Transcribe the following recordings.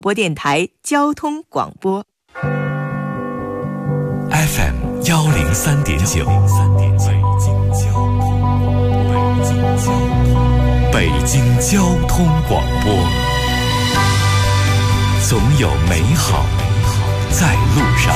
播电台交通广播 FM 103.9，北京交通广播，总有美好在路上。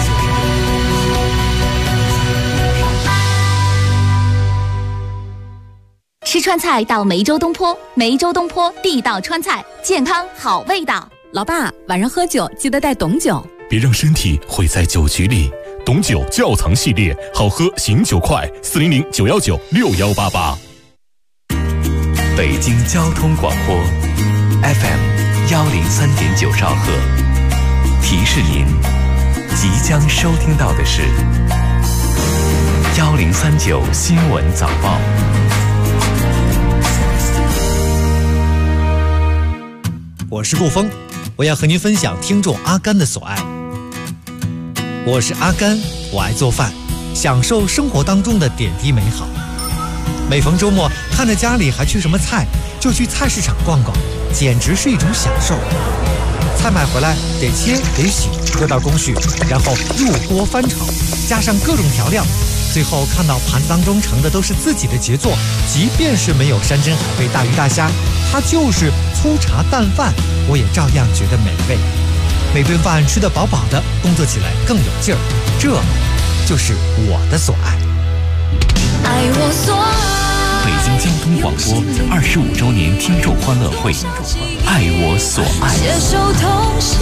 吃川菜到梅州东坡，梅州东坡地道川菜，健康好味道。 老爸，晚上喝酒记得带董酒， 别让身体毁在酒局里。董酒窖藏系列，好喝醒酒快，400-919-6188。北京交通广播 FM 103.9兆赫，提示您即将收听到的是1039新闻早报。 我是顾峰，我要和您分享听众阿甘的所爱。我是阿甘，我爱做饭，享受生活当中的点滴美好。每逢周末，看着家里还缺什么菜，就去菜市场逛逛，简直是一种享受。菜买回来得切得洗，丢到工序，然后入锅翻炒，加上各种调料，最后看到盘子当中盛的都是自己的杰作，即便是没有山珍海味大鱼大虾，它就是粗茶淡饭，我也照样觉得美味。每顿饭吃得饱饱的，工作起来更有劲儿，这就是我的所爱。 爱我所爱。 北京交通广播25周年听众欢乐会，爱我所爱。 携手同行。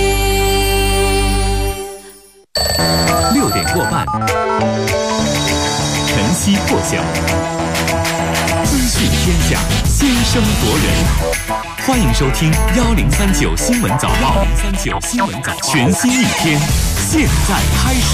6点过半，晨曦破晓，资讯天下，先声夺人。欢迎收听1039新闻早报，1039新闻早报，全新一天，现在开始。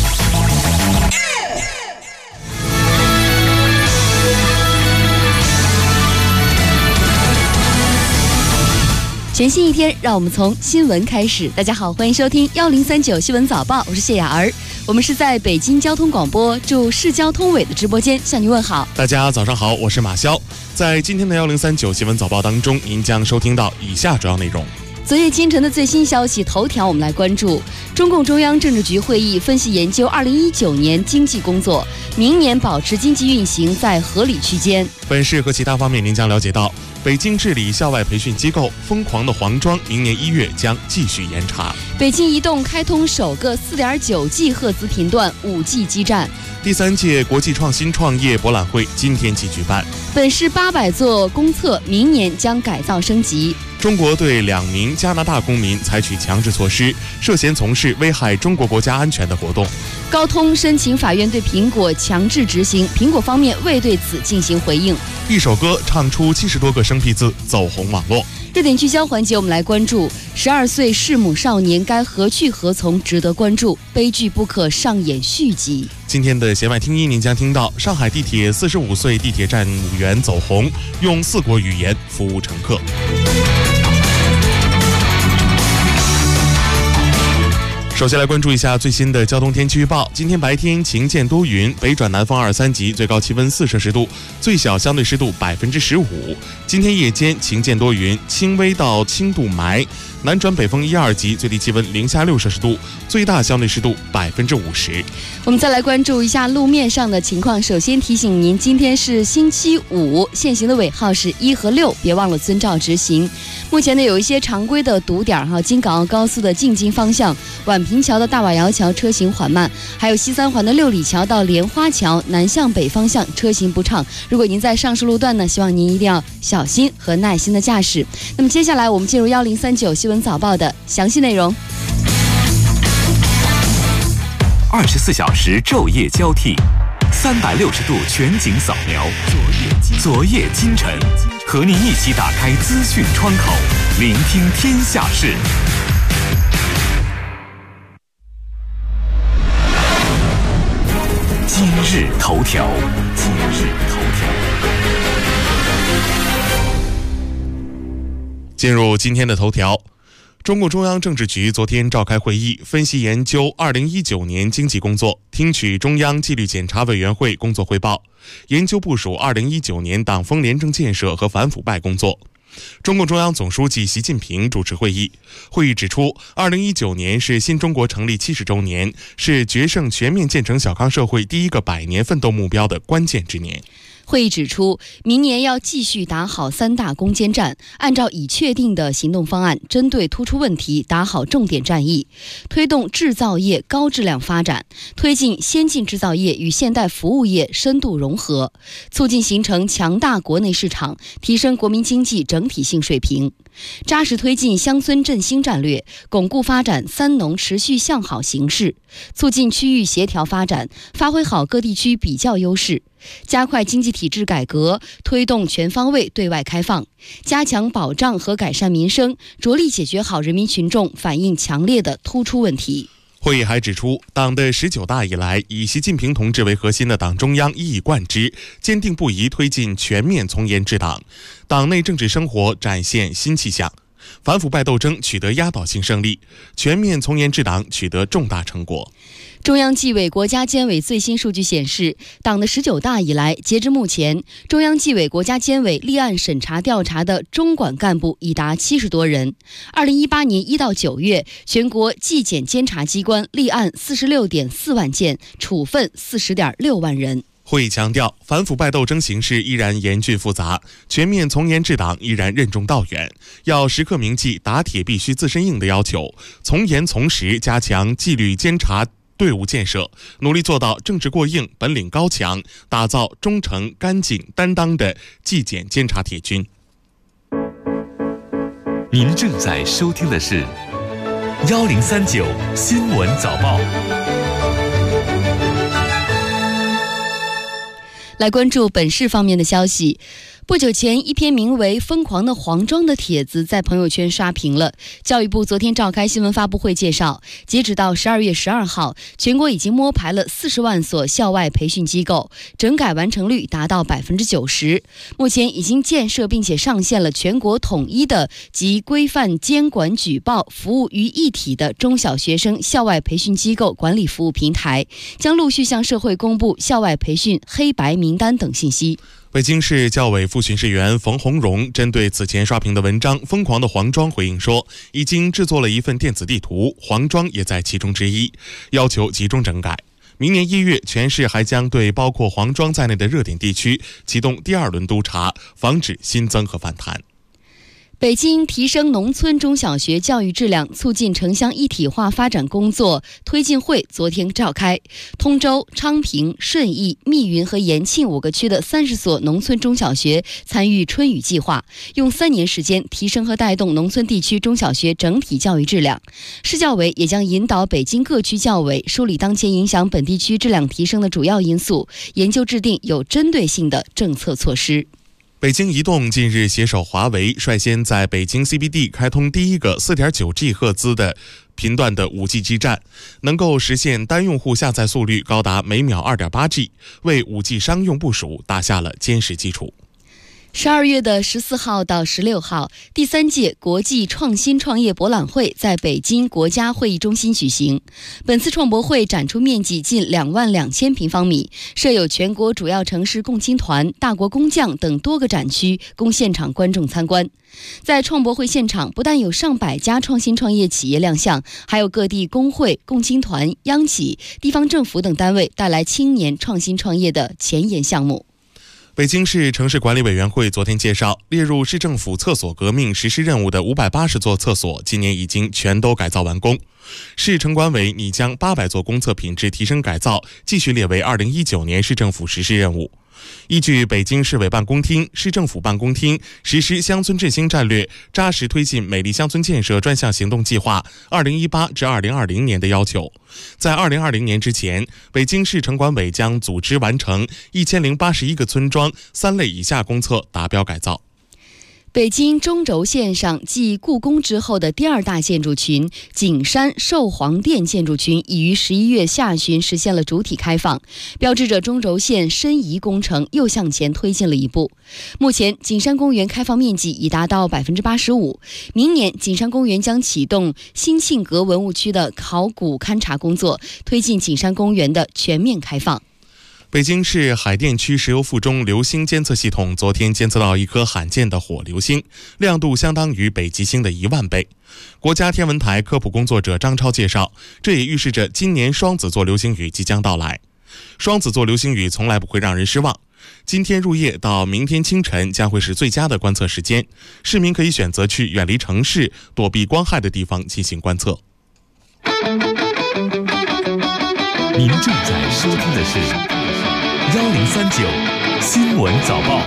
全新一天，让我们从新闻开始。大家好，欢迎收听1039新闻早报，我是谢雅儿。我们是在北京交通广播驻市交通委的直播间向您问好。 大家早上好，我是马潇。在今天的1039新闻早报当中，您将收听到以下主要内容。 昨夜今晨的最新消息头条，我们来关注中共中央政治局会议分析研究2019年经济工作，明年保持经济运行在合理区间。 本市和其他方面您将了解到，北京治理校外培训机构疯狂的黄庄，明年1月将继续严查。 北京移动开通首个4.9G 赫兹频段 5G 基站。 第3届国际创新创业博览会今天起举办。 本市800座公厕明年将改造升级。 中国对2名加拿大公民采取强制措施，涉嫌从事危害中国国家安全的活动。 高通申请法院对苹果强制执行，苹果方面未对此进行回应。 一首歌唱出70多个生僻字，走红网络。 热点聚焦环节，我们来关注12岁弑母少年该何去何从，值得关注，悲剧不可上演续集。 今天的弦外听音，您将听到上海地铁45岁地铁站务员走红，用4国语言服务乘客。首先来关注一下最新的交通天气预报。今天白天晴间多云，北转南风2、3级，最高气温4摄氏度，最小相对湿度15%。今天夜间晴间多云，轻微到轻度霾，南转北风1、2级，最低气温0下6摄氏度，最大相对湿度50%。 我们再来关注一下路面上的情况。首先提醒您，今天是星期五，限行的尾号是1和6，别忘了遵照执行。目前呢，有一些常规的堵点哈，京港澳高速的进京方向，宛平桥到大瓦窑桥车行缓慢，还有西3环的六里桥到莲花桥南向北方向车行不畅。如果您在上述路段呢，希望您一定要小心和耐心的驾驶。那么接下来我们进入1039新闻早报的详细内容。 24小时昼夜交替，360度全景扫描，昨夜今晨，和您一起打开资讯窗口，聆听天下事。今日头条。 进入今天的头条。中共中央政治局昨天召开会议，分析研究2019年经济工作，听取中央纪律检查委员会工作汇报，研究部署2019年党风廉政建设和反腐败工作。 中共中央总书记习近平主持会议。会议指出，2019年是新中国成立70周年，是决胜全面建成小康社会第一个100年奋斗目标的关键之年。 会议指出，明年要继续打好3大攻坚战，按照已确定的行动方案，针对突出问题打好重点战役，推动制造业高质量发展，推进先进制造业与现代服务业深度融合，促进形成强大国内市场，提升国民经济整体性水平，扎实推进乡村振兴战略，巩固发展3农持续向好形势，促进区域协调发展，发挥好各地区比较优势，加快经济体制改革，推动全方位对外开放，加强保障和改善民生，着力解决好人民群众反映强烈的突出问题。 会议还指出，党的19大以来，以习近平同志为核心的党中央一以贯之，坚定不移推进全面从严治党，党内政治生活展现新气象，反腐败斗争取得压倒性胜利，全面从严治党取得重大成果。 中央纪委国家监委最新数据显示，党的19大以来，截至目前，中央纪委国家监委立案审查调查的中管干部已达70多人。2018年1到9月，全国纪检监察机关立案46.4万件，处分40.6万人。 会议强调，反腐败斗争形势依然严峻复杂，全面从严治党依然任重道远，要时刻铭记打铁必须自身硬的要求，从严从实加强纪律监察队伍建设，努力做到政治过硬、本领高强，打造忠诚、干净、担当的纪检监察铁军。 您正在收听的是1039新闻早报。 来关注本市方面的消息。不久前，一篇名为《疯狂的黄庄》的帖子在朋友圈刷屏了。教育部昨天召开新闻发布会介绍，截止到12月12号，全国已经摸排了40万所校外培训机构，整改完成率达到90%。目前已经建设并且上线了全国统一的集规范、监管、举报、服务于一体的中小学生校外培训机构管理服务平台，将陆续向社会公布校外培训黑白名单等信息。 北京市教委副巡视员冯红荣针对此前刷屏的文章《疯狂的黄庄》回应说，已经制作了一份电子地图，黄庄也在其中之一，要求集中整改。明年1月，全市还将对包括黄庄在内的热点地区启动第2轮督查，防止新增和反弹。 北京提升农村中小学教育质量、促进城乡一体化发展工作推进会昨天召开，通州、昌平、顺义、密云和延庆5个区的30所农村中小学参与春雨计划，用3年时间提升和带动农村地区中小学整体教育质量。市教委也将引导北京各区教委梳理当前影响本地区质量提升的主要因素，研究制定有针对性的政策措施。 北京移动近日携手华为，率先在北京 CBD 开通第一个 4.9G 赫兹的频段的 5G 基站，能够实现单用户下载速率高达每秒 2.8G， 为 5G 商用部署打下了坚实基础。 12月的14号到16号，第3届国际创新创业博览会在北京国家会议中心举行。本次创博会展出面积近22000平方米，设有全国主要城市共青团、大国工匠等多个展区，供现场观众参观。在创博会现场，不但有上百家创新创业企业亮相，还有各地工会、共青团、央企、地方政府等单位带来青年创新创业的前沿项目。 北京市城市管理委员会昨天介绍，列入市政府厕所革命实施任务的580座厕所，今年已经全都改造完工。市城管委拟将800座公厕品质提升改造继续列为2019年市政府实施任务。依据北京市委办公厅、市政府办公厅实施乡村振兴战略，扎实推进美丽乡村建设专项行动计划2018至2020年的要求，在2020年之前，北京市城管委将组织完成1081个村庄3类以下公厕达标改造。 北京中轴线上继故宫之后的第2大建筑群景山寿皇殿建筑群已于11月下旬实现了主体开放，标志着中轴线申遗工程又向前推进了一步。目前景山公园开放面积已达到 85%， 明年景山公园将启动新庆阁文物区的考古勘察工作，推进景山公园的全面开放。 北京市海淀区石油附中流星监测系统昨天监测到一颗罕见的火流星，亮度相当于北极星的1万倍。国家天文台科普工作者张超介绍，这也预示着今年双子座流星雨即将到来。双子座流星雨从来不会让人失望，今天入夜到明天清晨将会是最佳的观测时间，市民可以选择去远离城市、躲避光害的地方进行观测。 您正在收听的是1039新闻早报。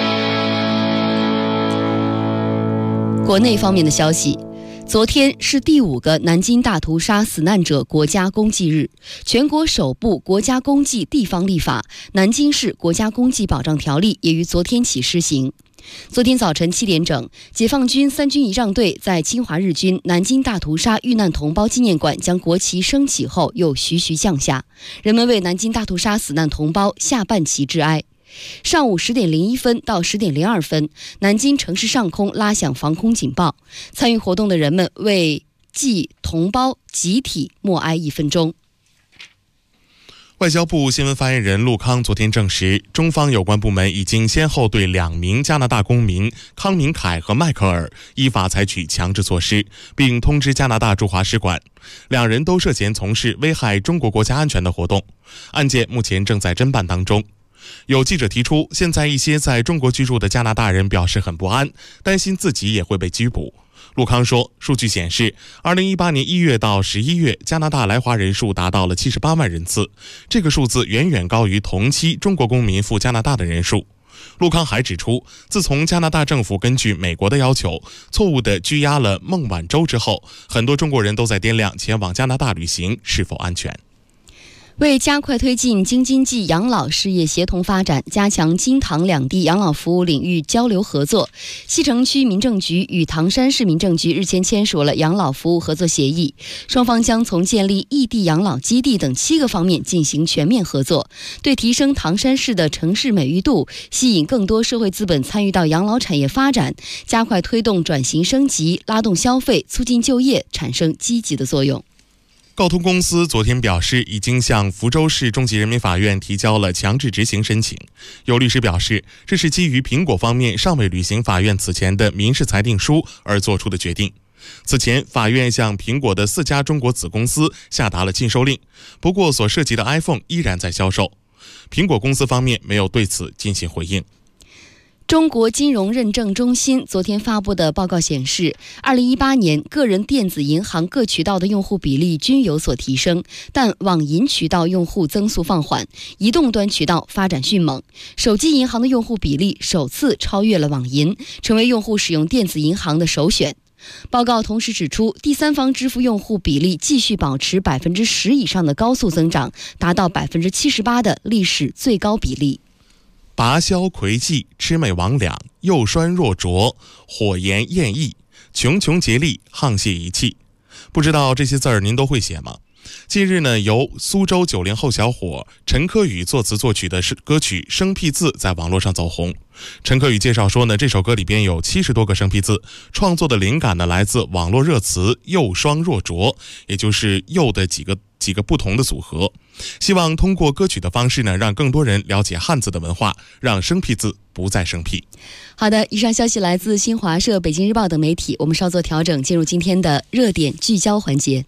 国内方面的消息，昨天是第5个南京大屠杀死难者国家公祭日，全国首部国家公祭地方立法《南京市国家公祭保障条例》也于昨天起施行。昨天早晨7点整，解放军3军仪仗队在侵华日军南京大屠杀遇难同胞纪念馆将国旗升起后，又徐徐降下，人们为南京大屠杀死难同胞下半旗致哀。上午10点01分到10点02分，南京城市上空拉响防空警报，参与活动的人们为祭同胞集体默哀1分钟。 外交部新闻发言人陆康昨天证实，中方有关部门已经先后对2名加拿大公民康明凯和迈克尔依法采取强制措施，并通知加拿大驻华使馆，2人都涉嫌从事危害中国国家安全的活动，案件目前正在侦办当中。有记者提出，现在一些在中国居住的加拿大人表示很不安，担心自己也会被拘捕。陆康说，数据显示2018年1月到11月，加拿大来华人数达到了78万人次，这个数字远远高于同期中国公民赴加拿大的人数。陆康还指出，自从加拿大政府根据美国的要求错误地拘押了孟晚舟之后，很多中国人都在掂量前往加拿大旅行是否安全。 为加快推进京津冀养老事业协同发展，加强京唐两地养老服务领域交流合作，西城区民政局与唐山市民政局日前签署了养老服务合作协议，双方将从建立异地养老基地等7个方面进行全面合作，对提升唐山市的城市美誉度，吸引更多社会资本参与到养老产业发展，加快推动转型升级，拉动消费，促进就业，产生积极的作用。 高通公司昨天表示，已经向福州市中级人民法院提交了强制执行申请。有律师表示，这是基于苹果方面尚未履行法院此前的民事裁定书而做出的决定。此前，法院向苹果的4家中国子公司下达了禁售令，不过所涉及的 iPhone 依然在销售。苹果公司方面没有对此进行回应。 中国金融认证中心昨天发布的报告显示，2018年个人电子银行各渠道的用户比例均有所提升，但网银渠道用户增速放缓，移动端渠道发展迅猛。手机银行的用户比例首次超越了网银，成为用户使用电子银行的首选。报告同时指出，第三方支付用户比例继续保持10%以上的高速增长，达到78%的历史最高比例。 拔消魁迹，魑魅魍魉，又酸若浊，火炎焰翳，穷穷竭力，沆瀣一气。不知道这些字儿您都会写吗？近日呢，由苏州90后小伙陈科宇作词作曲的歌曲《生僻字》在网络上走红。陈科宇介绍说呢，这首歌里边有70多个生僻字，创作的灵感呢来自网络热词又双若浊，也就是又的几个不同的组合。希望通过歌曲的方式呢，让更多人了解汉字的文化，让生僻字不再生僻。 好的，以上消息来自新华社、北京日报等媒体，我们稍作调整，进入今天的热点聚焦环节。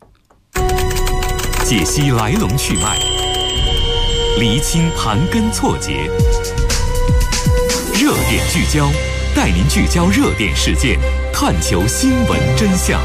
解析来龙去脉，厘清盘根错节，热点聚焦，带您聚焦热点事件，探求新闻真相。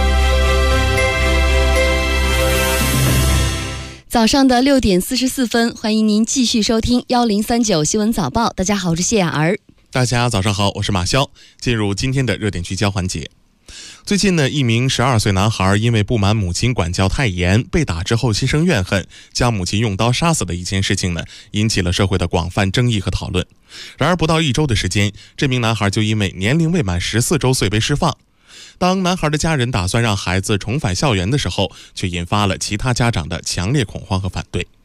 早上的6点44分，欢迎您继续收听1039新闻早报。大家好，我是谢雅儿。 大家早上好，我是马潇。进入今天的热点聚焦环节。最近呢，一名12岁男孩因为不满母亲管教太严，被打之后心生怨恨，将母亲用刀杀死的一件事情呢，引起了社会的广泛争议和讨论。然而不到1周的时间，这名男孩就因为年龄未满14周岁被释放。当男孩的家人打算让孩子重返校园的时候，却引发了其他家长的强烈恐慌和反对。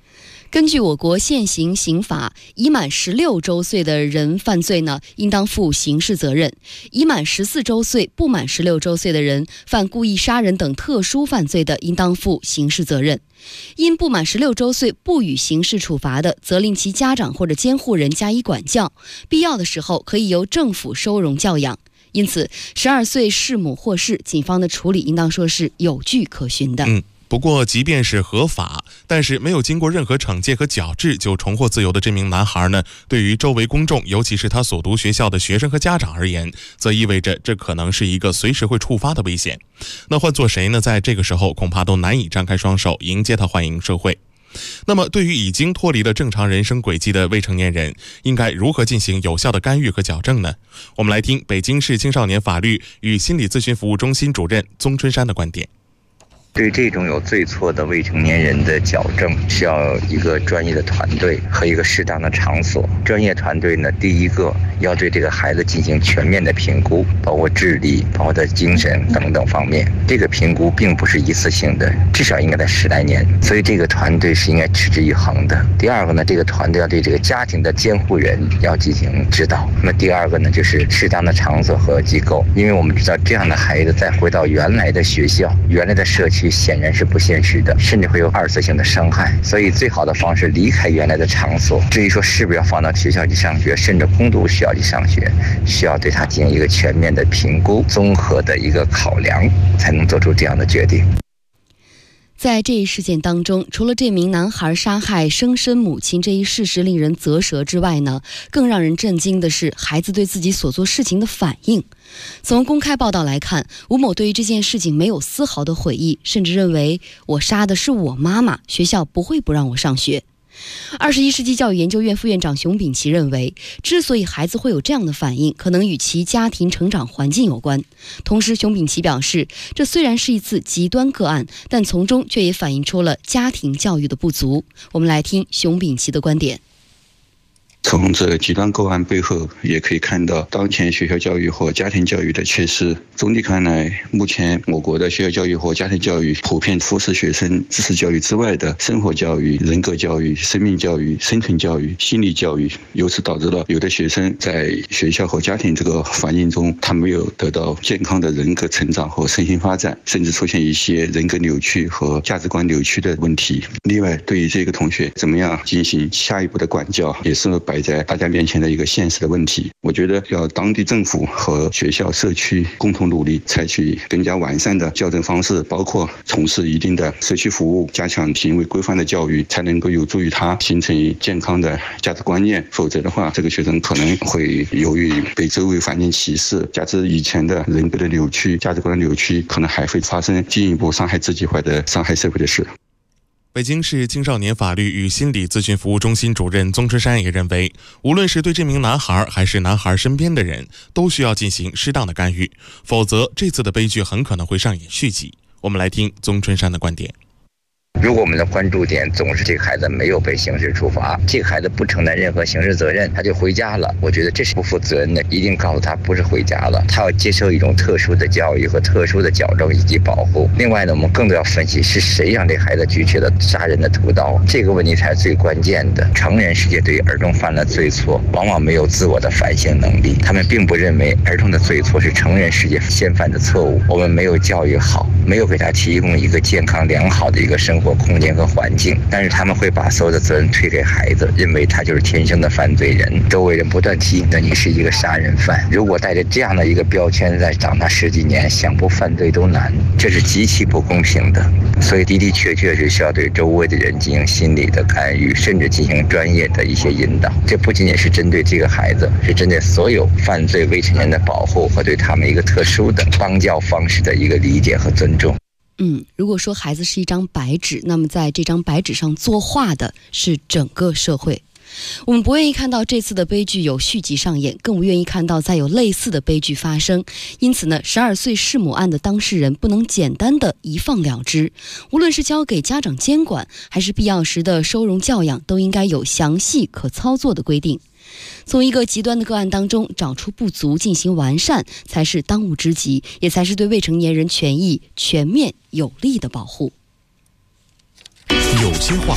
根据我国现行刑法，已满16周岁的人犯罪呢，应当负刑事责任；已满14周岁、不满16周岁的人犯故意杀人等特殊犯罪的，应当负刑事责任。因不满16周岁不予刑事处罚的，责令其家长或者监护人加以管教，必要的时候可以由政府收容教养。因此12岁弑母获释，警方的处理应当说是有据可循的。 不过即便是合法，但是没有经过任何惩戒和矫治就重获自由的这名男孩呢，对于周围公众，尤其是他所读学校的学生和家长而言，则意味着这可能是一个随时会触发的危险。那换做谁呢，在这个时候恐怕都难以张开双手迎接他欢迎社会。那么对于已经脱离了正常人生轨迹的未成年人，应该如何进行有效的干预和矫正呢？我们来听北京市青少年法律与心理咨询服务中心主任宗春山的观点。 对这种有罪错的未成年人的矫正，需要一个专业的团队和一个适当的场所。专业团队呢，第一个要对这个孩子进行全面的评估，包括智力、包括他的精神等等方面。这个评估并不是一次性的，至少应该在10来年，所以这个团队是应该持之以恒的。第二个呢，这个团队要对这个家庭的监护人要进行指导。那么第二个呢，就是适当的场所和机构，因为我们知道这样的孩子再回到原来的学校、原来的社区，显然是不现实的，甚至会有2次性的伤害。所以最好的方式离开原来的场所。至于说是不是要放到学校去上学，甚至公读学校去上学，需要对他进行一个全面的评估，综合的一个考量，才能做出这样的决定。 在这一事件当中，除了这名男孩杀害生身母亲这一事实令人啧舌之外呢，更让人震惊的是孩子对自己所做事情的反应。从公开报道来看，吴某对于这件事情没有丝毫的悔意，甚至认为我杀的是我妈妈，学校不会不让我上学。21世纪教育研究院副院长熊丙奇认为，之所以孩子会有这样的反应，可能与其家庭成长环境有关。同时，熊丙奇表示，这虽然是一次极端个案，但从中却也反映出了家庭教育的不足。我们来听熊丙奇的观点。 从这极端个案背后也可以看到当前学校教育和家庭教育的缺失。总体看来，目前我国的学校教育和家庭教育普遍忽视学生知识教育之外的生活教育、人格教育、生命教育、生存教育、心理教育，由此导致了有的学生在学校和家庭这个环境中，他没有得到健康的人格成长和身心发展，甚至出现一些人格扭曲和价值观扭曲的问题。另外，对于这个同学怎么样进行下一步的管教，也是摆在大家面前的一个现实的问题。我觉得要当地政府和学校社区共同努力，采取更加完善的校正方式，包括从事一定的社区服务，加强行为规范的教育，才能够有助于他形成健康的价值观念。否则的话，这个学生可能会由于被周围环境歧视，加之以前的人格的扭曲、价值观的扭曲，可能还会发生进一步伤害自己或者伤害社会的事。 北京市青少年法律与心理咨询服务中心主任宗春山也认为，无论是对这名男孩还是男孩身边的人，都需要进行适当的干预，否则这次的悲剧很可能会上演续集。我们来听宗春山的观点。 如果我们的关注点总是这个孩子没有被刑事处罚，这个孩子不承担任何刑事责任，他就回家了，我觉得这是不负责任的。一定告诉他不是回家了，他要接受一种特殊的教育和特殊的矫正以及保护。另外呢，我们更多要分析是谁让这孩子举起了杀人的屠刀，这个问题才是最关键的。成人世界对于儿童犯了罪错往往没有自我的反省能力，他们并不认为儿童的罪错是成人世界先犯的错误。我们没有教育好，没有给他提供一个健康良好的一个生活空间和环境，但是他们会把所有的责任推给孩子，认为他就是天生的犯罪人。周围人不断提醒着你是一个杀人犯，如果带着这样的一个标签再长大10几年，想不犯罪都难，这是极其不公平的。所以的确是需要对周围的人进行心理的干预，甚至进行专业的一些引导。这不仅仅是针对这个孩子，是针对所有犯罪未成年的保护和对他们一个特殊的帮教方式的一个理解和尊重。 如果说孩子是一张白纸，那么在这张白纸上作画的是整个社会。我们不愿意看到这次的悲剧有续集上演，更不愿意看到再有类似的悲剧发生。因此呢，12岁弑母案的当事人不能简单的一放了之，无论是交给家长监管，还是必要时的收容教养，都应该有详细可操作的规定。从一个极端的个案当中找出不足，进行完善，才是当务之急，也才是对未成年人权益全面有力的保护。 有些话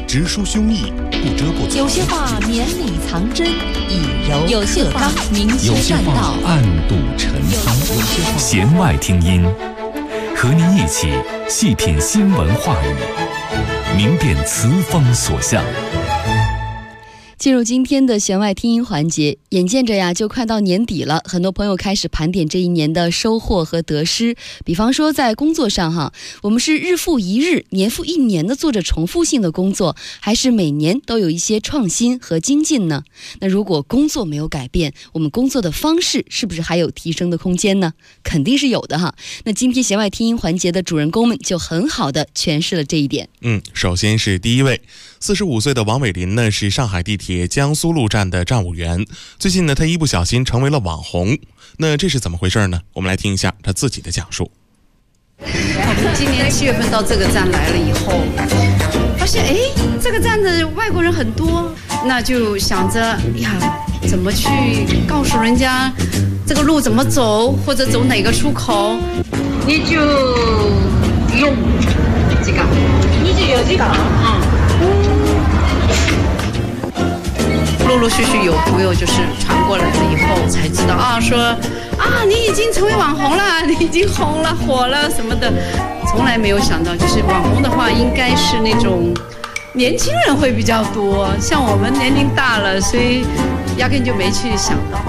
直抒胸臆，不遮不藏。 有些话绵里藏针，以柔有些话明有些话确栈道， 暗度陈仓。弦外听音，和您一起细品新闻话语，明辨词风所向。 进入今天的弦外听音环节，眼见着呀就快到年底了，很多朋友开始盘点这一年的收获和得失。比方说在工作上哈，我们是日复一日、年复一年的做着重复性的工作，还是每年都有一些创新和精进呢？那如果工作没有改变，我们工作的方式是不是还有提升的空间呢？肯定是有的哈。那今天弦外听音环节的主人公们就很好的诠释了这一点。 首先是第一位，45岁的王伟林呢，是上海地铁江苏路站的站务员。最近呢，他一不小心成为了网红。那这是怎么回事呢？我们来听一下他自己的讲述。 我们今年7月份到这个站来了以后，发现这个站的外国人很多，那就想着呀，怎么去告诉人家这个路怎么走，或者走哪个出口。你就用这个，你就有这个，陆陆续续有朋友就是传过来了以后才知道啊，说啊你已经成为网红了，你已经红了火了什么的，从来没有想到就是网红的话应该是那种年轻人会比较多，像我们年龄大了，所以压根就没去想到。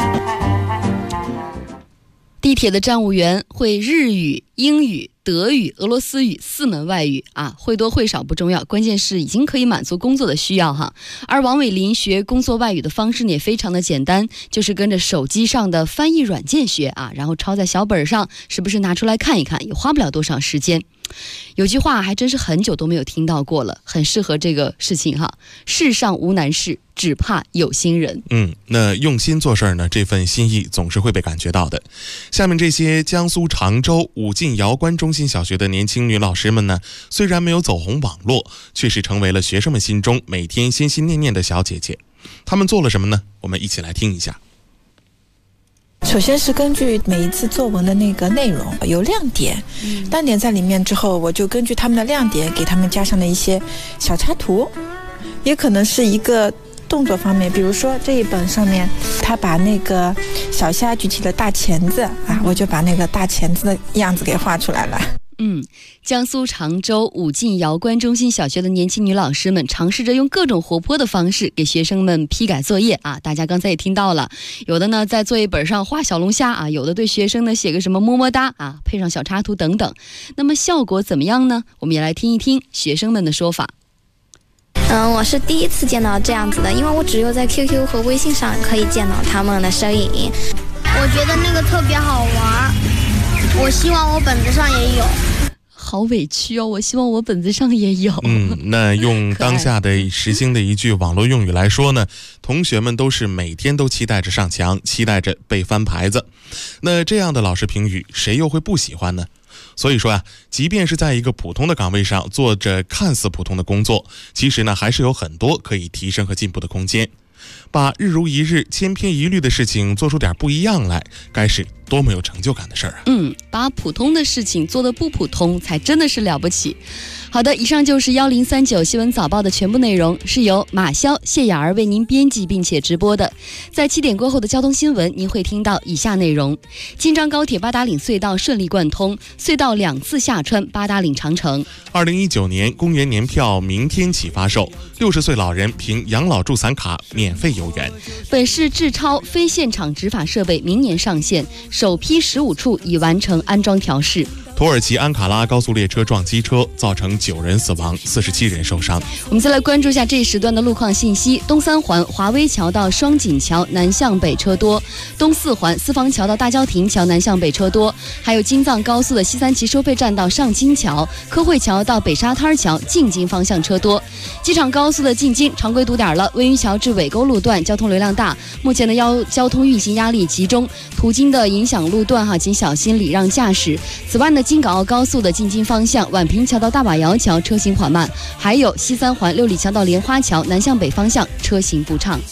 地铁的站务员会日语、英语、德语、俄罗斯语4门外语啊，会多会少不重要，关键是已经可以满足工作的需要哈。而王伟林学工作外语的方式呢也非常的简单，就是跟着手机上的翻译软件学啊，然后抄在小本上，时不时拿出来看一看，也花不了多少时间。有句话还真是很久都没有听到过了，很适合这个事情哈。世上无难事，只怕有心人。 那用心做事呢，这份心意总是会被感觉到的。下面这些江苏常州武进瑶关中心小学的年轻女老师们呢，虽然没有走红网络，却是成为了学生们心中每天心心念念的小姐姐。她们做了什么呢？我们一起来听一下。 首先是根据每一次作文的那个内容有亮点，亮点在里面之后，我就根据他们的亮点给他们加上了一些小插图，也可能是一个动作方面，比如说这一本上面他把那个小虾举起了大钳子啊，我就把那个大钳子的样子给画出来了。 江苏常州武进瑶关中心小学的年轻女老师们尝试着用各种活泼的方式给学生们批改作业啊，大家刚才也听到了，有的呢在作业本上画小龙虾啊，有的对学生呢写个什么么么哒啊，配上小插图等等。那么效果怎么样呢？我们也来听一听学生们的说法。 我是第一次见到这样子的，因为我只有在 QQ 和微信上可以见到他们的身影。 我觉得那个特别好玩，我希望我本子上也有。 好委屈哦，我希望我本子上也有。 那用当下的时兴的一句网络用语来说呢，同学们都是每天都期待着上墙，期待着被翻牌子。那这样的老师评语，谁又会不喜欢呢？所以说啊，即便是在一个普通的岗位上做着看似普通的工作，其实呢还是有很多可以提升和进步的空间。把日如一日、千篇一律的事情做出点不一样来，该是多么有成就感的事儿啊！ 把普通的事情做得不普通，才真的是了不起。好的，以上就是1039新闻早报的全部内容，是由马潇、谢雅儿为您编辑并且直播的。在7点过后的交通新闻，您会听到以下内容：京张高铁八达岭隧道顺利贯通，隧道2次下穿八达岭长城。 2019年公园年票明天起发售，60岁老人凭养老助残卡免费游园。 本市智超非现场执法设备明年上线，首批15处已完成安装调试。 土耳其安卡拉高速列车撞机车，造成9人死亡，47人受伤。 我们再来关注一下这一时段的路况信息：东三环华威桥到双井桥南向北车多，东四环四方桥到大郊亭桥南向北车多，还有京藏高速的西三旗收费站到上京桥、科汇桥到北沙滩桥进京方向车多。机场高速的进京常规堵点了，温榆桥至尾沟路段交通流量大，目前的交通运行压力集中，途经的影响路段请小心礼让驾驶。此外呢，京港澳高速的进京方向宛平桥到大瓦窑桥车行缓慢，还有西三环六里桥到莲花桥南向北方向车行不畅。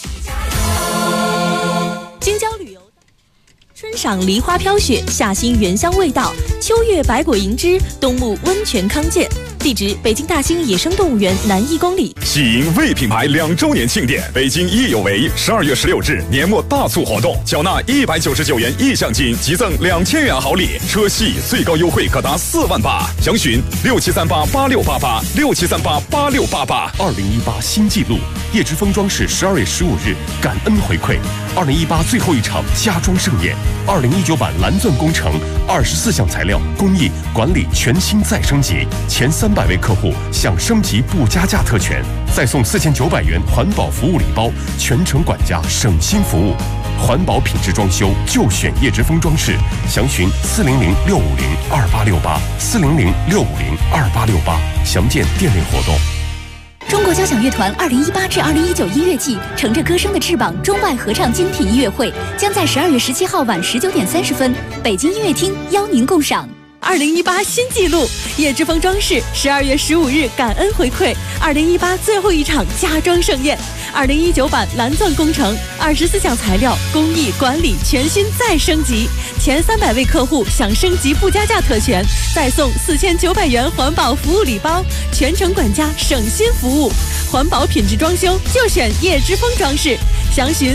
京郊旅游春赏梨花飘雪，夏新原香味道，秋秋月百果营之冬木温泉康健。地址：北京大兴野生动物园南1公里。 喜迎为品牌2周年庆典，北京益有为12月16日年末大促活动，缴纳199元意向金，即赠2000元好礼，车系最高优惠可达4万8。详询67388688，67388688。 2018新纪录，叶之峰装饰12月15日感恩回馈，2018最后一场家装盛宴，2019版蓝钻工程24项材料工艺管理全新再升级，前300位客户享升级不加价特权，再送4900元环保服务礼包，全程管家省心服务。环保品质装修就选叶之峰装饰，详询400-650-2868，400-650-2868，详见店内活动。 中国交响乐团2018至2019音乐季乘着歌声的翅膀中外合唱精品音乐会将在12月17号晚19点30分北京音乐厅邀您共赏。 2018新纪录，叶之峰装饰12月15日感恩回馈2018最后一场家装盛宴，2019版蓝钻工程24项材料工艺管理全新再升级，前300位客户享升级不加价特权，再送4900元环保服务礼包，全程管家省心服务。环保品质装修就选叶之峰装饰，详询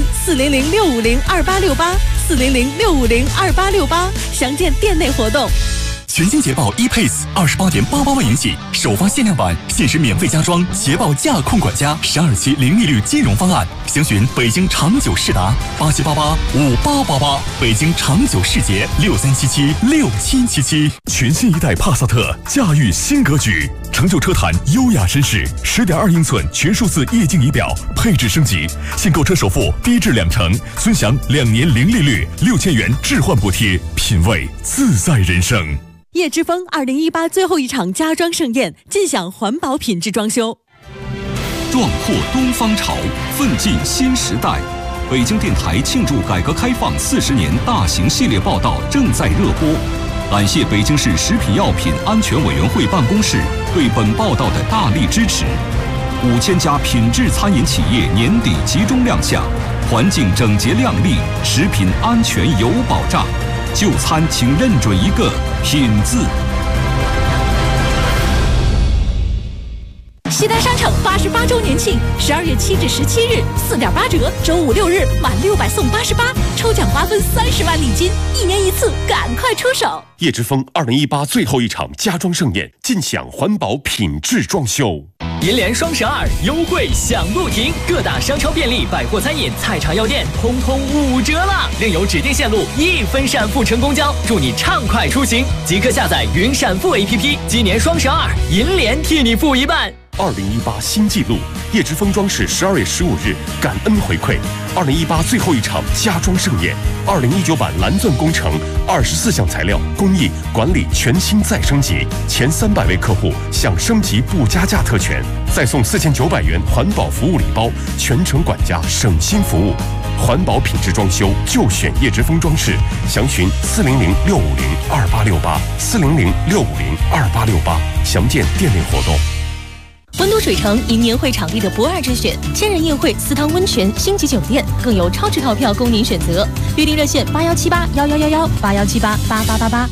400-650-2868，400-650-2868，详见店内活动。 全新捷豹 ePace 28.88万元起，首发限量版，限时免费加装捷豹驾控管家12期零利率金融方案。详询北京长久世达87885888，北京长久世捷63776777。全新一代帕萨特驾驭新格局，成就车坛优雅绅士，10.2英寸全数字液晶仪表，配置升级，现购车首付低至2成，尊享2年零利率6000元置换补贴，品味自在人生。 叶之峰2018最后一场家装盛宴，尽享环保品质装修。 壮阔东方潮，奋进新时代。北京电台庆祝改革开放40年大型系列报道正在热播。感谢北京市食品药品安全委员会办公室对本报道的大力支持。5000家品质餐饮企业年底集中亮相，环境整洁亮丽，食品安全有保障。就餐请认准一个品字。 西单商城88周年庆，12月7至17日4.8折，周5、6日满600送88，抽奖瓜分30万礼金，1年1次，赶快出手！ 叶之峰2018最后一场家装盛宴，尽享环保品质装修。 银联双12优惠享不停，各大商超便利、百货餐饮、菜场药店通通5折了，另有指定线路1分闪付乘公交，祝你畅快出行！即刻下载云闪付 APP， 今年双12，银联替你付一半。 2018新纪录，叶之峰装饰12月15日感恩回馈2018最后一场家装盛宴，2019版蓝钻工程24项材料工艺管理全新再升级，前300位客户享升级不加价特权，再送4900元环保服务礼包，全程管家省心服务。环保品质装修就选叶之峰装饰，详询400-650-2868，400-650-2868，详见店内活动。 温都水城迎年会场地的不二之选，千人宴会、4汤温泉、星级酒店，更有超值套票供您选择。预订热线81781111，81788888。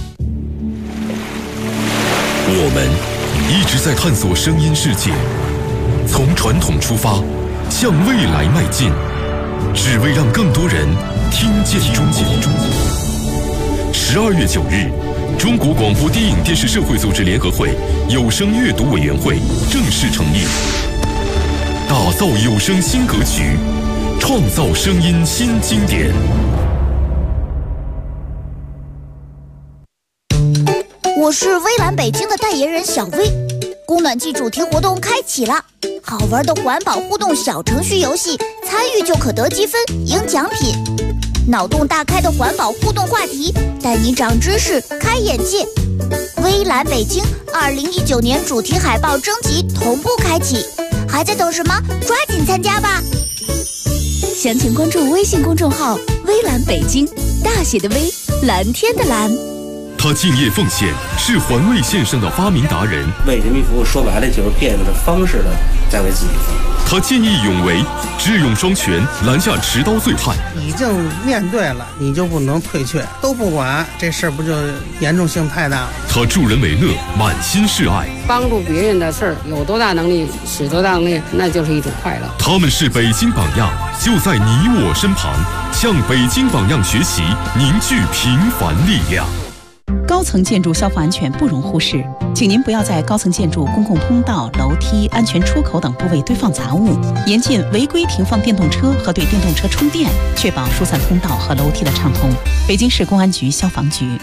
我们一直在探索声音世界，从传统出发，向未来迈进，只为让更多人听见中国。12月9日。中国广播电影电视社会组织联合会有声阅读委员会正式成立，打造有声新格局，创造声音新经典。 我是微蓝北京的代言人小薇，供暖季主题活动开启了，好玩的环保互动小程序游戏，参与就可得积分赢奖品。脑洞大开的环保互动话题，带你长知识、开眼界。微蓝北京2019年主题海报征集同步开启，还在等什么？抓紧参加吧！ 详情关注微信公众号“微蓝北京”，大写的微，蓝天的蓝。 他敬业奉献，是环卫线上的发明达人。 为人民服务，说白了就是变着方式的在为自己服务。 他见义勇为，智勇双全，拦下持刀醉汉。 已经面对了，你就不能退却，都不管，这事儿不就严重性太大了？ 他助人为乐，满心是爱， 帮助别人的事儿，有多大能力使多大能力，那就是一种快乐。 他们是北京榜样，就在你我身旁，向北京榜样学习，凝聚平凡力量。 高层建筑消防安全不容忽视，请您不要在高层建筑公共通道、楼梯、安全出口等部位堆放杂物，严禁违规停放电动车和对电动车充电，确保疏散通道和楼梯的畅通。北京市公安局消防局。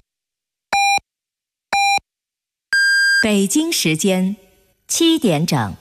北京时间7点整。